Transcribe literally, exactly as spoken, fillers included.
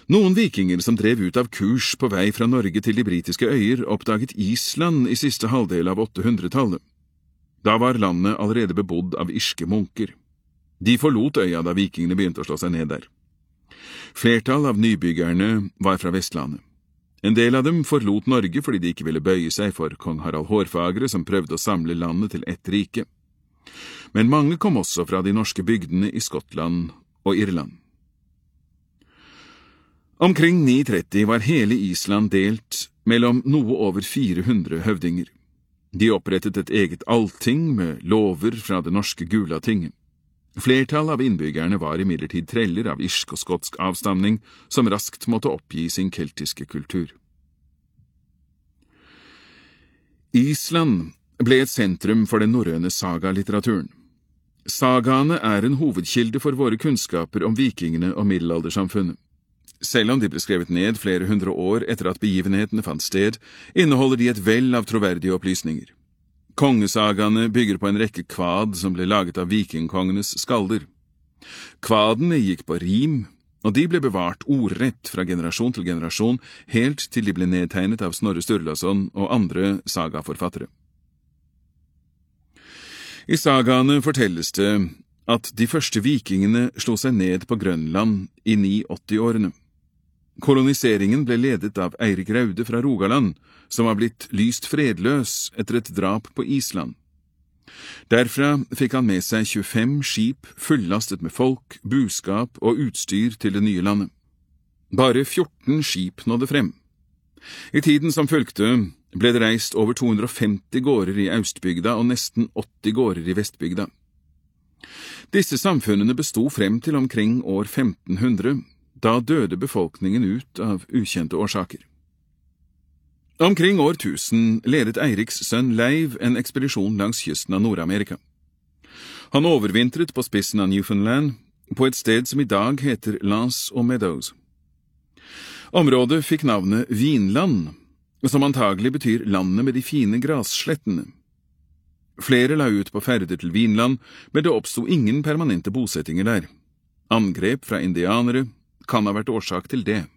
Noen vikinger som drev ut av kurs på vei fra Norge til de britiske øyer, oppdaget Island i siste halvdel av åttehundretallet. Da var landet allerede bebodd av irske munker. De forlot øya da vikingene begynte å slå seg ned der. Flertall av nybyggerne var fra Vestlandet. En del av dem forlot Norge fordi de ikke ville bøye seg for kong Harald Hårfagre som prøvde å samle landet til ett rike. Men mange kom også fra de norske bygdene i Skottland og Irland. Omkring ni tretti var hele Island delt mellom noe over fire hundre høvdinger. De opprettet et eget allting med lover fra det norske Gulatinget. Flertall av innbyggerne var imidlertid treller av irsk og skotsk avstamning som raskt måtte oppgi sin keltiske kultur. Island ble et sentrum for den norrøne saga-litteraturen. Sagaene er en hovedkilde for våre kunnskaper om vikingene og middelaldersamfunnet. Selv om de ble skrevet ned flere hundre år etter at begivenhetene fant sted, inneholder de et vell av troverdige opplysninger. Kongesagaene bygger på en rekke kvad som ble laget av vikingkongenes skalder. Kvadene gikk på rim, og de ble bevart ordrett fra generasjon til generasjon, helt til de ble nedtegnet av Snorre Sturlason og andre sagaforfattere. I sagaene fortelles det at de første vikingene slo seg ned på Grønland i ni åtti-årene. Koloniseringen ble ledet av Eirik Raude fra Rogaland, som var blitt lyst fredløs etter et drap på Island. Derfra fikk han med seg tjuefem skip fullastet med folk, buskap og utstyr til det nye landet. Bare fjorten skip nådde frem. I tiden som fulgte ble det reist over to hundre og femti gårder i Austbygda og nesten åtti gårder i Vestbygda. Disse samfunnene bestod frem til omkring år femten hundre, da døde befolkningen ut av ukjente årsaker. Omkring år tusen ledet Eiriks sønn Leiv en ekspedisjon langs kysten av Nord-Amerika. Han overvintret på spissen av Newfoundland, på et sted som i dag heter Lance og Meadows. Området fikk navnet Vinland, som antagelig betyr landet med de fine grasslettene. Flere la ut på ferder til Vinland, men det oppstod ingen permanente bosettinger der. Angrep fra indianere kan ha vært årsak til det.